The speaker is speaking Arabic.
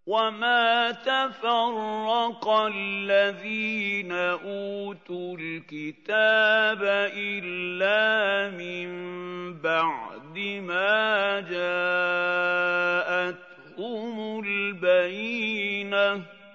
وَمَا تَفَرَّقَ الَّذِينَ أُوتُوا الْكِتَابَ إِلَّا مِن بَعْدِ مَا جَاءَتْهُمُ الْبَيِّنَةُ